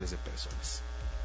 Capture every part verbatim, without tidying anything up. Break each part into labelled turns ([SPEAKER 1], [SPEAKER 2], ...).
[SPEAKER 1] millones de personas.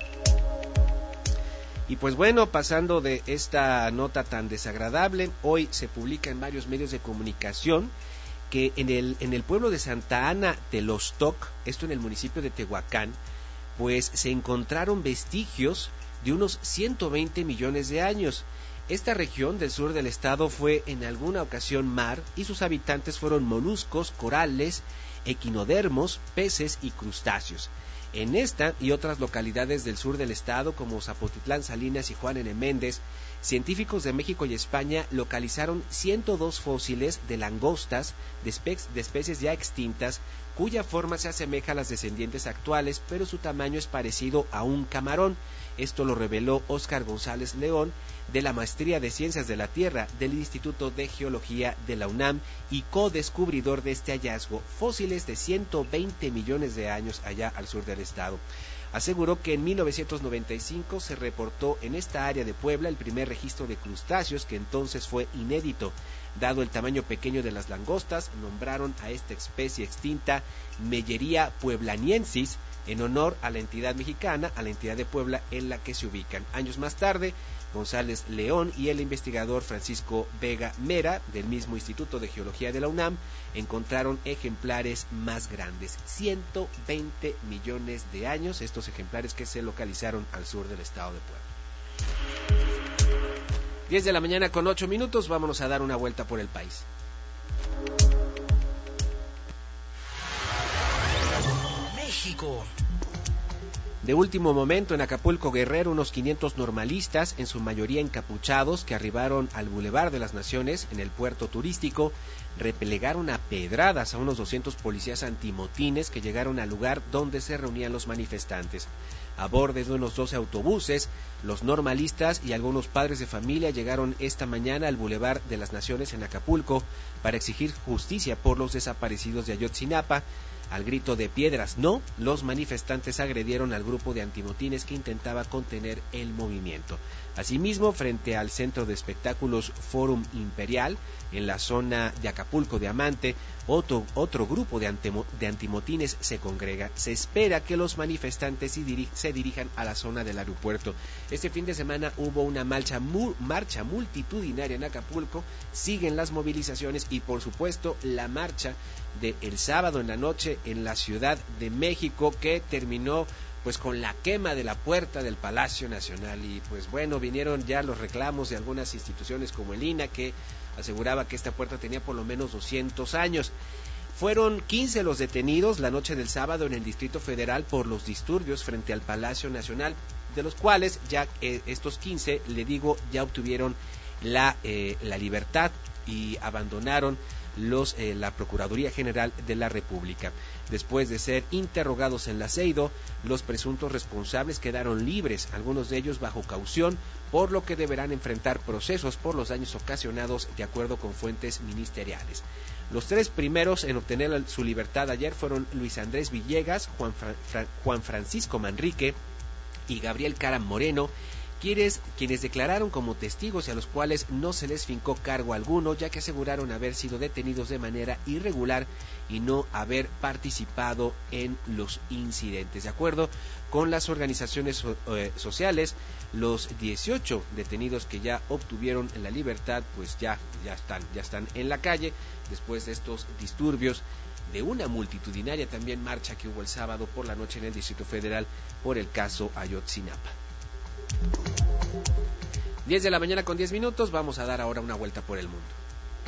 [SPEAKER 1] Y pues bueno, pasando de esta nota tan desagradable, hoy se publica en varios medios de comunicación que en el, en el pueblo de Santa Ana Telostoc, esto en el municipio de Tehuacán, pues se encontraron vestigios de unos ciento veinte millones de años. Esta región del sur del estado fue en alguna ocasión mar y sus habitantes fueron moluscos, corales, equinodermos, peces y crustáceos. En esta y otras localidades del sur del estado, como Zapotitlán, Salinas y Juan N. Méndez, científicos de México y España localizaron ciento dos fósiles de langostas de, espe de especies ya extintas, cuya forma se asemeja a las descendientes actuales, pero su tamaño es parecido a un camarón. Esto lo reveló Óscar González León, de la Maestría de Ciencias de la Tierra del Instituto de Geología de la UNAM y co-descubridor de este hallazgo, fósiles de ciento veinte millones de años allá al sur del estado. Aseguró que en mil novecientos noventa y cinco se reportó en esta área de Puebla el primer registro de crustáceos, que entonces fue inédito. Dado el tamaño pequeño de las langostas, nombraron a esta especie extinta Mellería pueblaniensis, en honor a la entidad mexicana, a la entidad de Puebla en la que se ubican. Años más tarde, González León y el investigador Francisco Vega Mera, del mismo Instituto de Geología de la UNAM, encontraron ejemplares más grandes, ciento veinte millones de años, estos ejemplares que se localizaron al sur del estado de Puebla. diez de la mañana con ocho minutos, vámonos a dar una vuelta por el país.
[SPEAKER 2] México.
[SPEAKER 1] De último momento, en Acapulco, Guerrero, unos quinientos normalistas, en su mayoría encapuchados, que arribaron al Boulevard de las Naciones, en el puerto turístico, replegaron a pedradas a unos doscientos policías antimotines que llegaron al lugar donde se reunían los manifestantes. A bordo de unos doce autobuses, los normalistas y algunos padres de familia llegaron esta mañana al Boulevard de las Naciones en Acapulco para exigir justicia por los desaparecidos de Ayotzinapa. Al grito de piedras no, los manifestantes agredieron al grupo de antimotines que intentaba contener el movimiento. Asimismo, frente al centro de espectáculos Forum Imperial, en la zona de Acapulco Diamante, otro, otro grupo de, antimo, de antimotines se congrega. Se espera que los manifestantes se, diri se dirijan a la zona del aeropuerto. Este fin de semana hubo una marcha, mu marcha multitudinaria en Acapulco, siguen las movilizaciones y por supuesto la marcha del sábado en la noche en la Ciudad de México, que terminó pues con la quema de la puerta del Palacio Nacional. Y pues bueno, vinieron ya los reclamos de algunas instituciones como el I N A, que aseguraba que esta puerta tenía por lo menos doscientos años. Fueron quince los detenidos la noche del sábado en el Distrito Federal por los disturbios frente al Palacio Nacional, de los cuales ya eh, estos quince, le digo, ya obtuvieron la, eh, la libertad y abandonaron los eh, la Procuraduría General de la República. Después de ser interrogados en la Seido, los presuntos responsables quedaron libres, algunos de ellos bajo caución, por lo que deberán enfrentar procesos por los daños ocasionados, de acuerdo con fuentes ministeriales. Los tres primeros en obtener su libertad ayer fueron Luis Andrés Villegas, Juan, Fra Fra Juan Francisco Manrique y Gabriel Caram Moreno, Quienes, quienes declararon como testigos y a los cuales no se les fincó cargo alguno, ya que aseguraron haber sido detenidos de manera irregular y no haber participado en los incidentes. De acuerdo con las organizaciones so, eh, sociales, los dieciocho detenidos que ya obtuvieron la libertad, pues ya, ya, están, ya están en la calle después de estos disturbios de una multitudinaria también marcha que hubo el sábado por la noche en el Distrito Federal por el caso Ayotzinapa. diez de la mañana con diez minutos, vamos a dar ahora una vuelta por el mundo.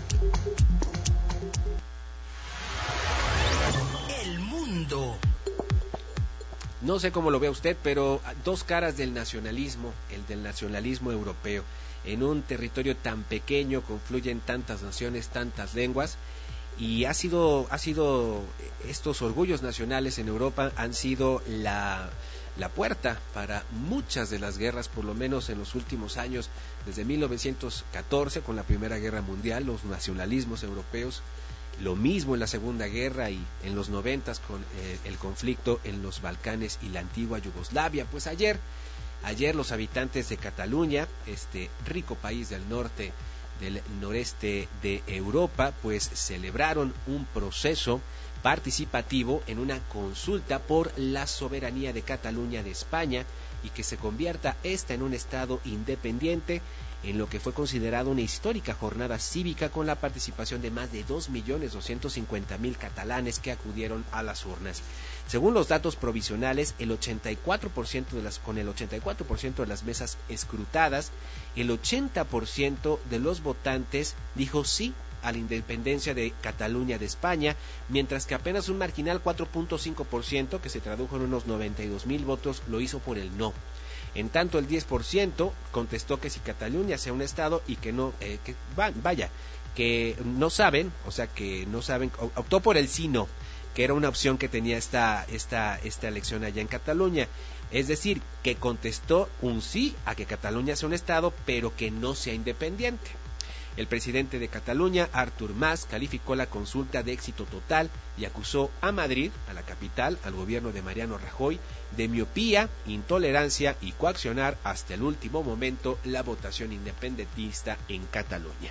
[SPEAKER 2] El mundo.
[SPEAKER 1] No sé cómo lo ve usted, pero dos caras del nacionalismo, el del nacionalismo europeo. En un territorio tan pequeño confluyen tantas naciones, tantas lenguas, y ha sido, ha sido estos orgullos nacionales en Europa han sido la... la puerta para muchas de las guerras, por lo menos en los últimos años, desde mil novecientos catorce con la Primera Guerra Mundial, los nacionalismos europeos, lo mismo en la Segunda Guerra y en los noventas con eh, el conflicto en los Balcanes y la antigua Yugoslavia. Pues ayer, ayer los habitantes de Cataluña, este rico país del norte, del noreste de Europa, pues celebraron un proceso participativo en una consulta por la soberanía de Cataluña de España y que se convierta esta en un estado independiente, en lo que fue considerado una histórica jornada cívica con la participación de más de dos millones doscientos cincuenta mil catalanes que acudieron a las urnas. Según los datos provisionales, el ochenta y cuatro por ciento de las, con el ochenta y cuatro por ciento de las mesas escrutadas, el ochenta por ciento de los votantes dijo sí a la independencia de Cataluña de España, mientras que apenas un marginal cuatro punto cinco por ciento, que se tradujo en unos noventa y dos mil votos, lo hizo por el no. En tanto, el diez por ciento contestó que si Cataluña sea un estado y que no, eh, que vaya, que no saben, o sea que no saben, optó por el sí no, que era una opción que tenía esta, esta, esta elección allá en Cataluña. Es decir, que contestó un sí a que Cataluña sea un estado, pero que no sea independiente. El presidente de Cataluña, Artur Mas, calificó la consulta de éxito total y acusó a Madrid, a la capital, al gobierno de Mariano Rajoy, de miopía, intolerancia y coaccionar hasta el último momento la votación independentista en Cataluña.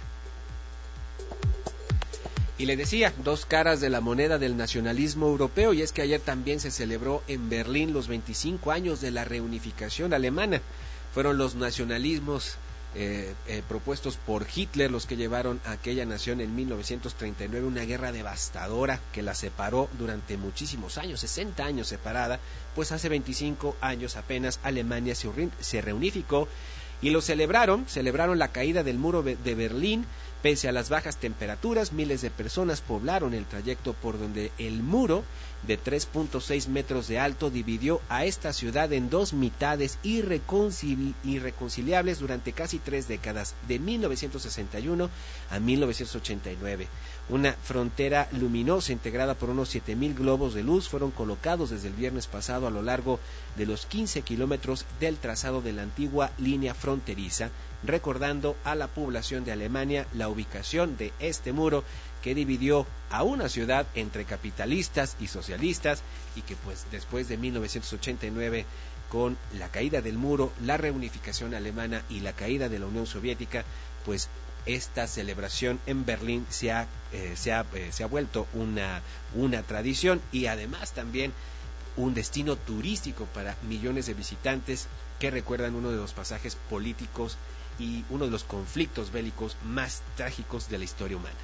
[SPEAKER 1] Y le decía, dos caras de la moneda del nacionalismo europeo, y es que ayer también se celebró en Berlín los veinticinco años de la reunificación alemana. Fueron los nacionalismos Eh, eh, propuestos por Hitler los que llevaron a aquella nación en mil novecientos treinta y nueve una guerra devastadora que la separó durante muchísimos años, sesenta años separada, pues hace veinticinco años apenas Alemania se, se reunificó y lo celebraron, celebraron la caída del muro de Berlín. Pese a las bajas temperaturas, miles de personas poblaron el trayecto por donde el muro de tres punto seis metros de alto dividió a esta ciudad en dos mitades irreconcili- irreconciliables durante casi tres décadas, de mil novecientos sesenta y uno a mil novecientos ochenta y nueve. Una frontera luminosa integrada por unos siete mil globos de luz fueron colocados desde el viernes pasado a lo largo de los quince kilómetros del trazado de la antigua línea fronteriza, recordando a la población de Alemania la ubicación de este muro que dividió a una ciudad entre capitalistas y socialistas, y que pues después de mil novecientos ochenta y nueve, con la caída del muro, la reunificación alemana y la caída de la Unión Soviética, pues esta celebración en Berlín se ha, eh, se ha, eh, se ha vuelto una, una tradición, y además también un destino turístico para millones de visitantes que recuerdan uno de los pasajes políticos y uno de los conflictos bélicos más trágicos de la historia humana.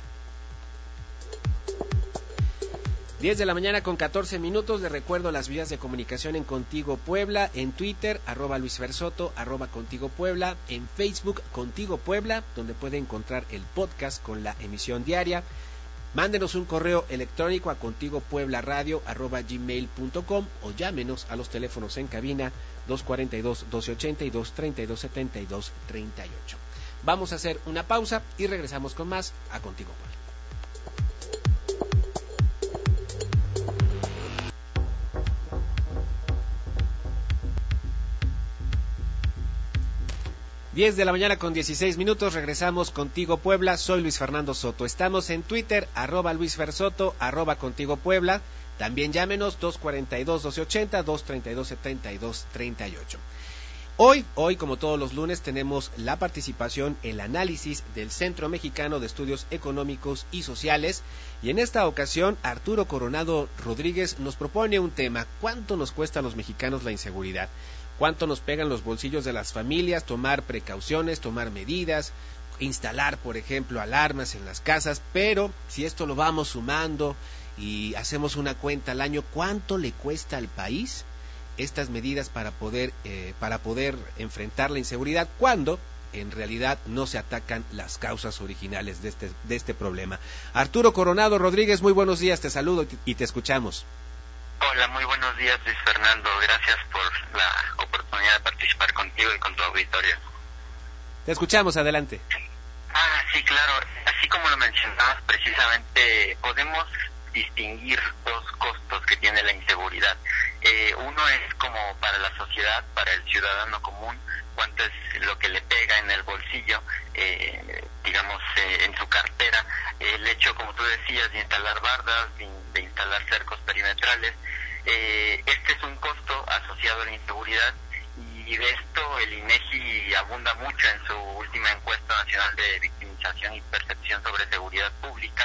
[SPEAKER 1] diez de la mañana con catorce minutos. Les recuerdo las vías de comunicación en Contigo Puebla, en Twitter, arroba Luis Fersoto, arroba Contigo Puebla, en Facebook, Contigo Puebla, donde puede encontrar el podcast con la emisión diaria. Mándenos un correo electrónico a contigopueblaradio arroba gmail punto com o llámenos a los teléfonos en cabina dos cuarenta y dos, doce ochenta y dos, treinta y dos setenta y dos, treinta y ocho. Vamos a hacer una pausa y regresamos con más a Contigo Puebla. diez de la mañana con dieciséis minutos, regresamos Contigo Puebla, soy Luis Fernando Soto, estamos en Twitter, arroba Luis Fersoto, arroba Contigo Puebla, también llámenos dos cuarenta y dos, doce ochenta, dos treinta y dos, setenta y dos, treinta y ocho. Hoy, hoy como todos los lunes, tenemos la participación, el análisis del Centro Mexicano de Estudios Económicos y Sociales, y en esta ocasión Arturo Coronado Rodríguez nos propone un tema: ¿cuánto nos cuesta a los mexicanos la inseguridad? ¿Cuánto nos pegan los bolsillos de las familias tomar precauciones, tomar medidas, instalar, por ejemplo, alarmas en las casas? Pero si esto lo vamos sumando y hacemos una cuenta al año, ¿cuánto le cuesta al país estas medidas para poder, eh, para poder enfrentar la inseguridad, cuando en realidad no se atacan las causas originales de este, de este problema? Arturo Coronado Rodríguez, muy buenos días, te saludo y te escuchamos.
[SPEAKER 3] Hola, muy buenos días, Luis Fernando. Gracias por la oportunidad de participar contigo y con tu auditorio.
[SPEAKER 1] Te escuchamos, adelante.
[SPEAKER 3] Ah, sí, claro. Así como lo mencionabas, precisamente podemos distinguir dos costos que tiene la inseguridad. Eh, uno es como para la sociedad, para el ciudadano común, cuánto es lo que le pega en el bolsillo, eh, digamos, eh, en su cartera. El hecho, como tú decías, de instalar bardas, de, de instalar cercos perimetrales, eh, este es un costo asociado a la inseguridad, y de esto el INEGI abunda mucho en su última encuesta nacional de victimización y percepción sobre seguridad pública.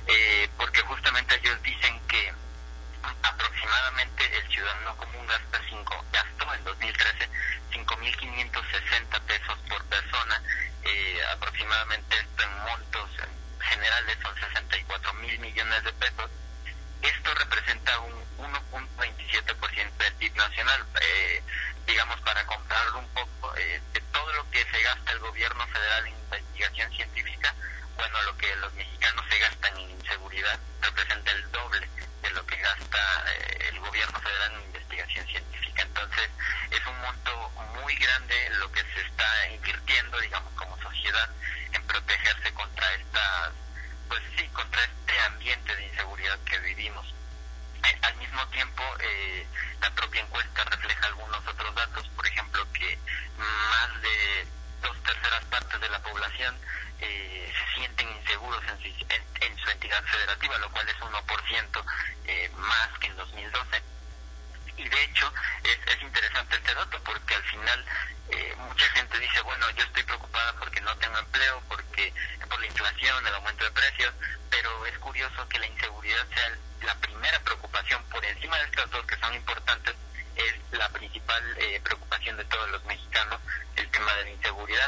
[SPEAKER 3] eh, porque justamente ellos dicen que aproximadamente el ciudadano común gasta cinco, gastó en dos mil trece cinco mil quinientos sesenta pesos por persona, eh, aproximadamente esto en montos generales son sesenta y cuatro mil millones de pesos. Esto representa un uno punto veintisiete por ciento del P I B nacional. Eh, digamos, para compararlo un poco, eh, de todo lo que se gasta el gobierno federal en investigación científica, bueno, lo que los mexicanos se gastan en inseguridad representa el doble de lo que gasta eh, el gobierno federal en investigación científica. Entonces, es un monto muy grande lo que se está invirtiendo, digamos, como sociedad, en protegerse contra estas, pues sí, contra este ambiente de inseguridad que vivimos. Eh, al mismo tiempo, eh, la propia encuesta refleja algunos otros datos, por ejemplo, que más de dos terceras partes de la población eh, se sienten inseguros en su, en, en su entidad federativa, lo cual es uno por ciento eh, más que en dos mil doce. Y de hecho, es, es interesante este dato, porque al final eh, mucha gente dice, bueno, yo estoy preocupada porque no tengo empleo, porque por la inflación, el aumento de precios, pero es curioso que la inseguridad sea la primera preocupación por encima de estas dos que son importantes. Es la principal eh, preocupación de todos los mexicanos, el tema de la inseguridad.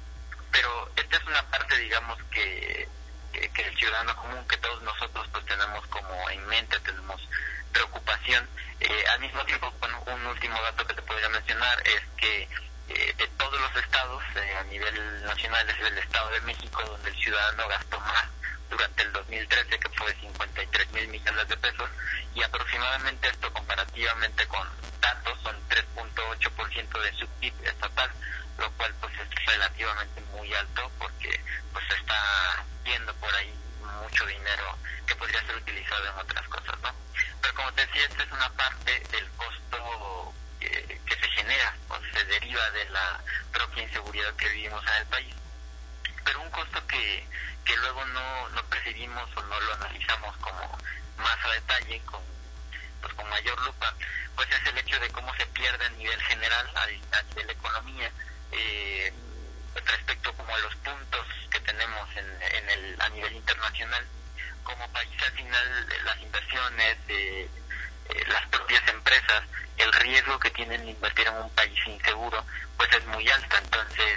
[SPEAKER 3] Pero esta es una parte, digamos, que, que, que el ciudadano común, que todos nosotros pues tenemos como en mente, tenemos preocupación. Eh, al mismo tiempo, bueno, un último dato que te podría mencionar es que eh, de todos los estados, eh, a nivel nacional, es el Estado de México donde el ciudadano gastó más durante el dos mil trece, que fue de cincuenta y tres mil millones de pesos, y aproximadamente esto comparativamente con datos son tres punto ocho por ciento de su P I B estatal, lo cual pues es relativamente muy alto, porque pues se está yendo por ahí mucho dinero que podría ser utilizado en otras cosas, ¿no? Pero como te decía, esta es una parte del costo que, que se genera o se deriva de la propia inseguridad que vivimos en el país. Pero un costo que, que luego no, no percibimos o no lo analizamos como más a detalle, con, pues con mayor lupa, pues es el hecho de cómo se pierde a nivel general, a, a nivel de economía, eh, respecto como a los puntos que tenemos en, en el, a nivel internacional. Como país, al final, las inversiones, eh, eh, las propias empresas, el riesgo que tienen de invertir en un país inseguro, pues es muy alto. Entonces,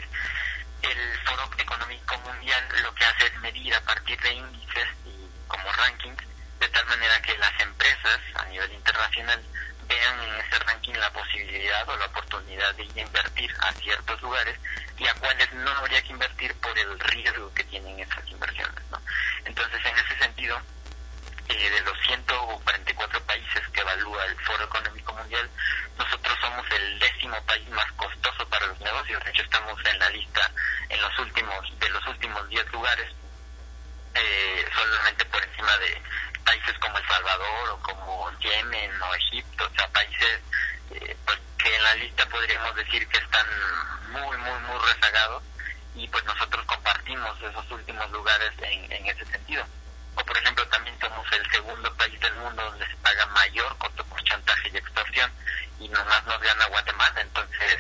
[SPEAKER 3] el Foro Económico Mundial lo que hace es medir a partir de índices y como rankings, de tal manera que las empresas a nivel internacional vean en ese ranking la posibilidad o la oportunidad de invertir a ciertos lugares y a cuales no habría que invertir por el riesgo que tienen esas inversiones, ¿no? Entonces, en ese sentido, eh, de los ciento cuarenta y cuatro países que evalúa el Foro Económico Mundial, nosotros somos el décimo país más costoso para los negocios. De hecho, estamos en la lista en los últimos de los últimos diez lugares, eh, solamente por encima de países como El Salvador o como Yemen o Egipto, o sea, países eh, pues, que en la lista podríamos decir que están muy, muy, muy rezagados, y pues nosotros compartimos esos últimos lugares en, en ese sentido. O por ejemplo, también somos el segundo país del mundo donde se paga mayor costo por chantaje y extorsión, y nomás nos gana Guatemala. Entonces,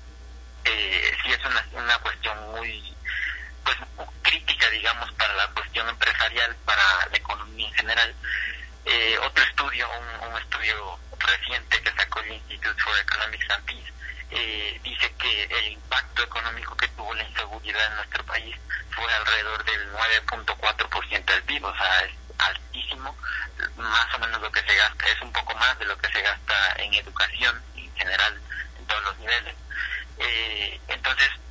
[SPEAKER 3] eh, sí es una, una cuestión muy, pues, crítica, digamos, para la cuestión empresarial, para la economía en general. Eh, otro estudio, un, un estudio reciente que sacó el Institute for Economics and Peace, eh, dice que el impacto económico que tuvo la inseguridad en nuestro país fue alrededor del nueve punto cuatro por ciento del P I B, o sea, es altísimo, más o menos lo que se gasta, es un poco más de lo que se gasta en educación en general, en todos los niveles. Eh, entonces,